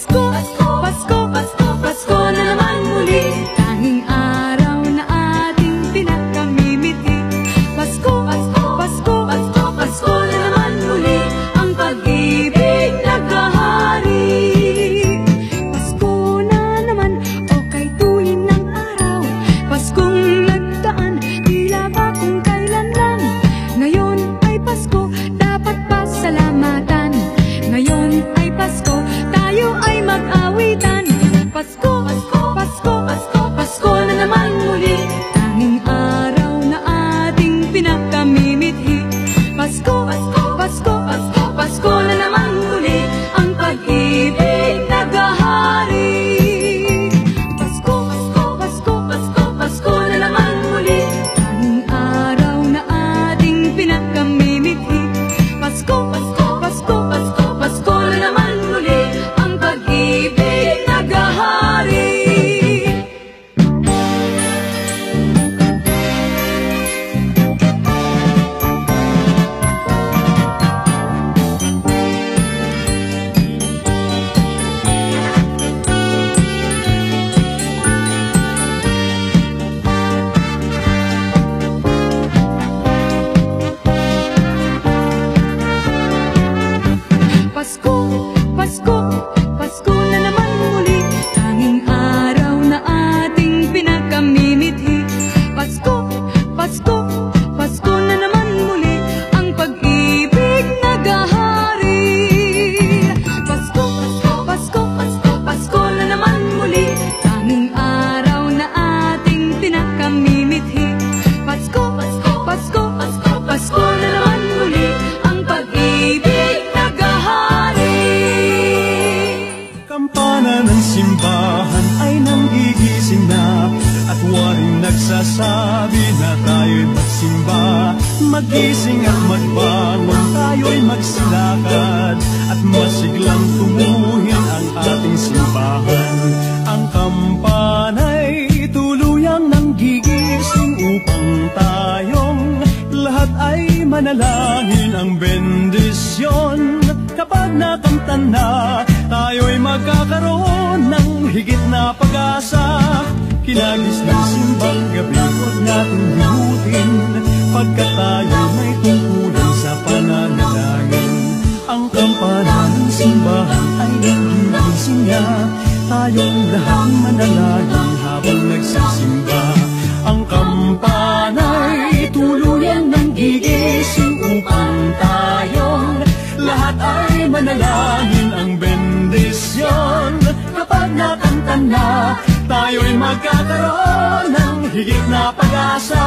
Pasko, Pasko, Pasko, Pasko, Pasko na naman muli. Tanging araw na ating pinakamimiti. Pasko, Pasko, Pasko, Pasko, Pasko na naman muli. Ang pag-ibig naghahari. Pasko na naman, o kay tuwin ng araw. Paskong nagdaan, tila ba kung kailan lang. Ngayon ay Pasko, dapat pasalamatan. Ngayon ay Pasko, tayo ay mag-awitan. Pasko, Pasko, Pasko, Pasko, Pasko na naman muli. Tanging araw na ating pinakamimithi. Pasko, Pasko, Pasko, Pasko, Pasko na naman muli. Ang pag-ibig naghahari. Pasko, Pasko, Pasko, Pasko, Pasko na naman muli. Tanging araw na ating pinakamimithi. Pasko, Pasko, Pasko, Pasko, Pasko na naman muli. Ang pag-ibig naghahari. Pasko, Pasko, Pasko na naman muli. Tanging araw na ating pinakamimithi. Pasko, Pasko, Pasko na naman muli. Ang pag-ibig naghahari. Pasko, Pasko, Pasko, Pasko, Pasko na naman muli. Tanging araw na ating pinakamimithi. Pasko, Pasko, Pasko, Pasko, Pasko na naman muli. Ang pag-ibig naghahari. Kampana ng simbahan ay nanggigising na, at waring nagsasabi na tayo'y magsimba. Magising at magbangon, tayo'y magsilakad, at masiglang tumuhin ang ating simbahan. Ang kampana'y tuluyang nanggigising upang tayong lahat ay manalangin ang bendisyon. Kapag nakanta na, tayo'y magkakaroon ng higit na pag-asa. Kinagis ng simbang gabi, huwag natin limutin, pagkat tayo may tungkulan sa pananalangin. Ang kampana ng simbahan ay nanggigising niya, tayong lahat manalangin habang nagsisimba. Ang kampana'y tuluyang nanggigising upang tayong lahat ay manalangin ang bendisyon. Kapag nakanta na, tayo'y magkakaroon ng higit na pag-asa.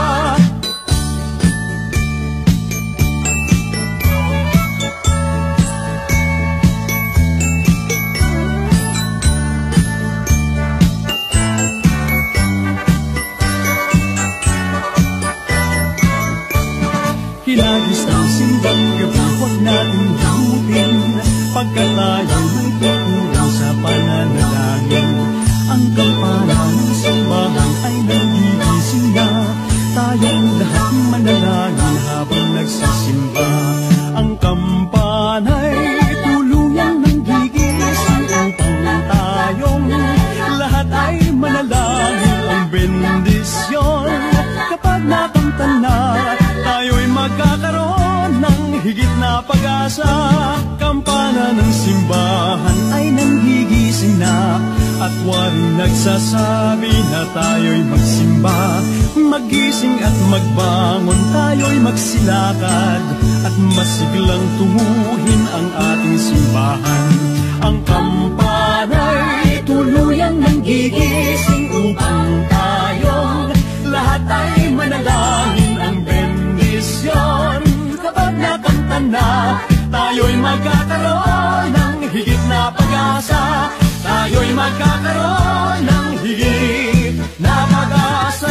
Kinagis ng simbang gabi, huwag natin limutin, pagkat tayo may tungkulan sa pananalangin. Ang kampana ng simbahan ay nagigising na, tayong lahat manalangin habang nagsisimba. Ang kampana'y tuluyang nanggigising upang tayong lahat ay manalangin ang bendisyon. Kapag nakanta na, tayo'y magkakaroon ng higit na pag-asa. Kampana ng simbahan ay nanggigising na, at waring nagsasabi na tayo'y magsimba. Magising at magbangon, tayo'y magsilakad, at masiglang tumuhin ang ating simbahan. Ang kampana'y tuluyang nanggigising upang tayong lahat ay manalangin ang bendisyon. Kapag nakanta na, tayo'y magkakaroon ng higit na pag-asa. Tayo'y magkakaroon ng higit na pag-asa.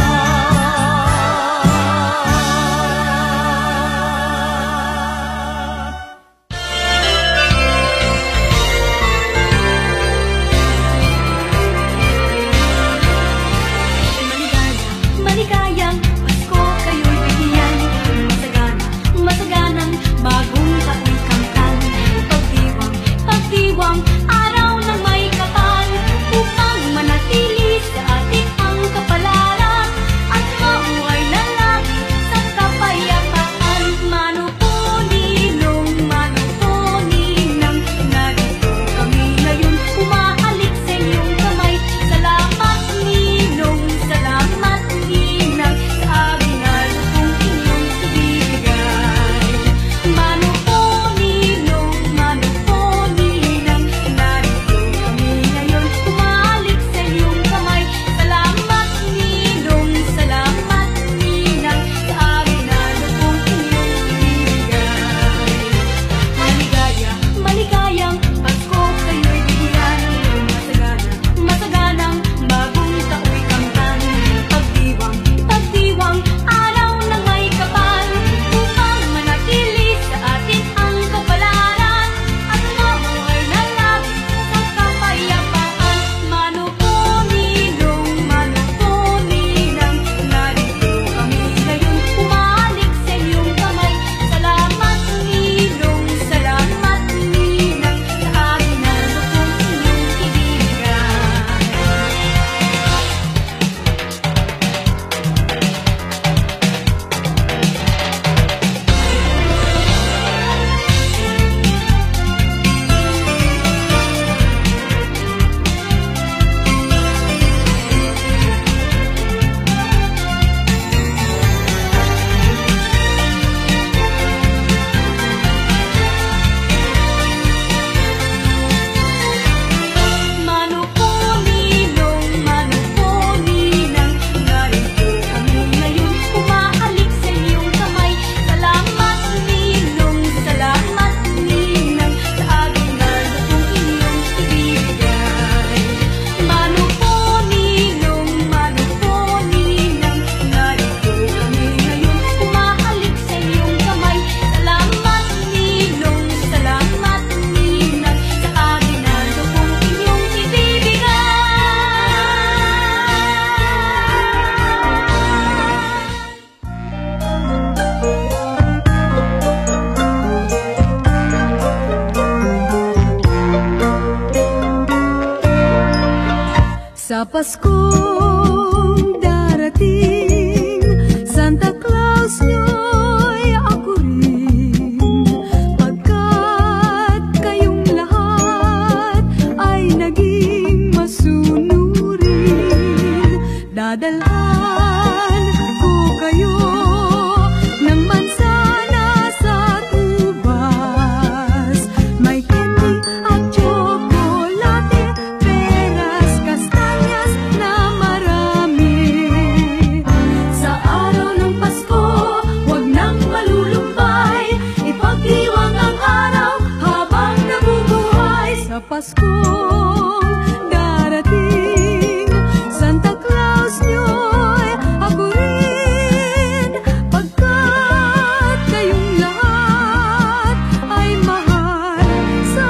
Sa Paskong darating, Santa Claus nyo'y ako rin, pagkat kayong lahat ay naging masunurin. Dadalhan ko kayo ng mansana sa tubas, may candy at chocolate, peras, kastanyas na marami. Sa araw ng Pasko, huwag nang malulumbay, ipagdiwang ang araw habang nabubuhay. Sa Paskong darating, Santa Claus nyo'y ako rin, pagkat kayong lahat ay mahal sa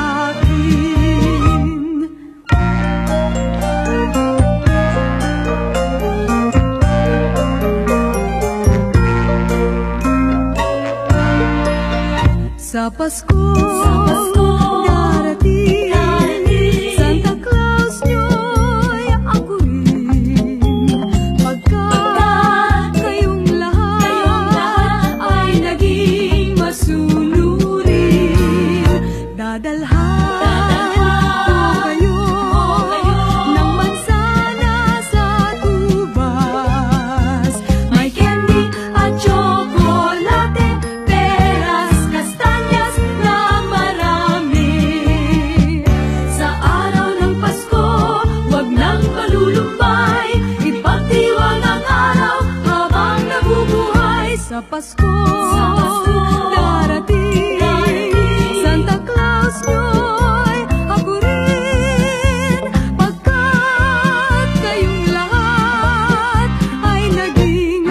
akin. Sa Paskong darating, Santa Claus nyo'y ako rin, pagkat kayong lahat ay naging masunurin. Dadalhan ko kayo ng mansana sa tubas, may candy at chocolate, peras, kastanyas na marami. Sa araw ng Pasko, huwag nang malulumbay, ipagdiwang ang araw habang nabubuhay. Sa Pasko darating, Santa Claus nyo'y ako rin, pagkat kayong lahat ay naging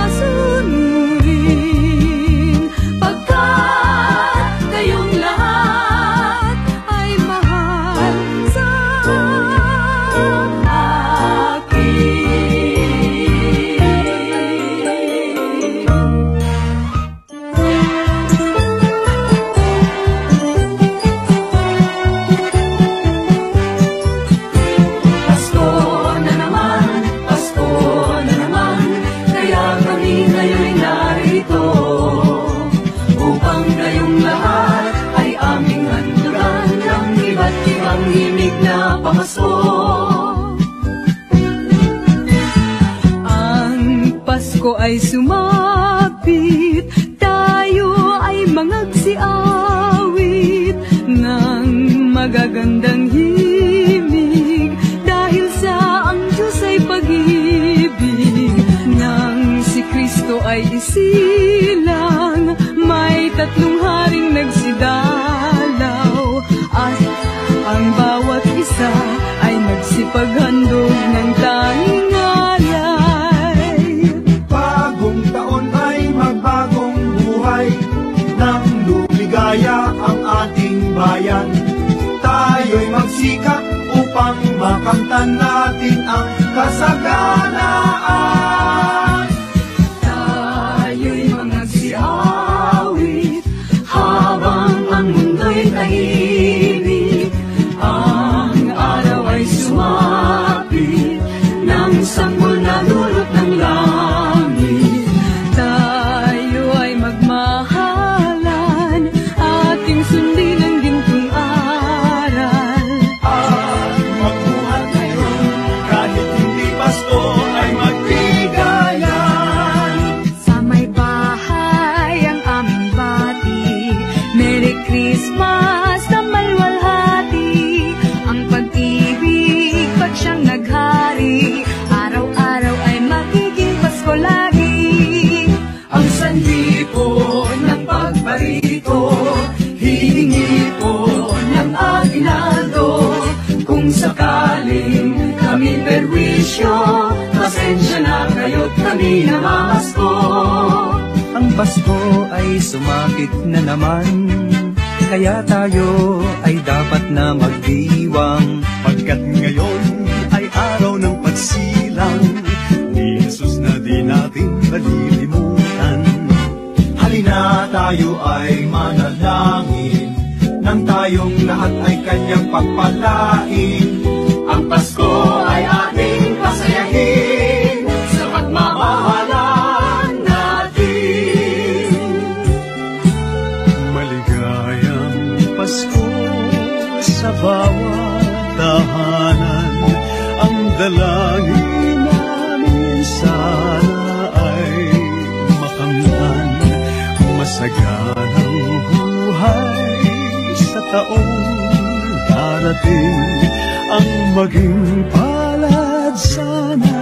masunurin. Pagkat kayong lahat ay mahal sa Pasko na naman, Pasko na naman, kaya kami ngayon'y narito, upang kayong lahat ay aming handugan ng iba't ibang himig na pamasko. Ang Pasko ay sumapit, tayo ay mangagsiawit ng magagandang himig, dahil sa ang Diyos ay pag-ibig. Nang si Kristo ay isilang, may tatlong haring nagsidalaw, at ang bawat isa ay nagsipaghandog ng tanging alay. Bagong taon ay magbagong buhay, nang lumigaya ang ating bayan. Tayo'y magsikap upang makamtan natin ang kasaganaan. Tayo'y mangagsiawit habang ang mundo'y tahimik. Ang araw ay sumapit ng sanggol na dulot ng langit. Tayo ay magmahalan, ating sundin ang gintong aral. At magbuhat ngayon, kahit hindi Pasko ay magbigayan. Sa may bahay ang aming bati, Merry Christmas na malwalhati. Ang pag-ibig pag siyang naghari, araw-araw ay magiging Pasko lagi. Ang sanhi po ng pagbarito, hihingi po ng aginaldo. Kung sakaling kami perwisyo, pasensya na kayo't kami namasko. Ang Pasko ay sumapit na naman, kaya tayo ay dapat na magdiwang, Pagkat ngayon ay araw ng pagsilang ni Jesus na di natin malilimutan. Halina tayo ay manalangin, nang tayong lahat ay kanyang pagpalain. Ang Pasko ay ang maging palad sana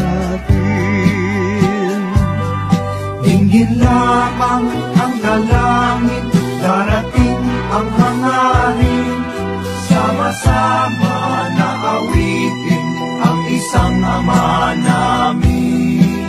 natin. Dinggin lamang ang dalangin, darating ang hangarin, sama-sama na awitin ang isang Ama namin.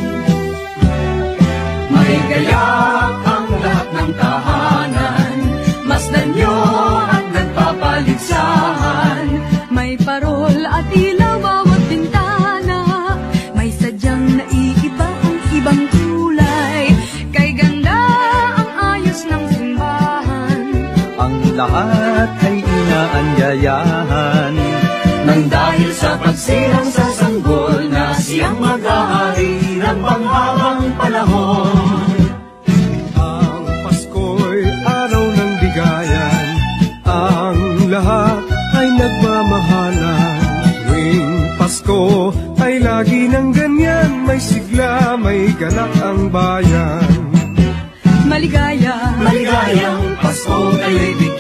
May gayak ang lahat ng tahanan, masdan nyo at nagpapaligsahan. May parol at ilaw bawat bintana, may sadyang naiiba ang ibang kulay, kay ganda ang ayos ng simbahan. Ang lahat ay inaanyayahan, nang dahil sa pagsilang sa sanggol na siyang mag-ahari ng panghabang panahon. Ang Pasko'y araw ng bigayan, ang lahat ay nagmamahalan. Tuwing Pasko ay lagi ng ganyan, may sigla, may ganap ang bayan. Maligaya, maligayang Pasko kayo'y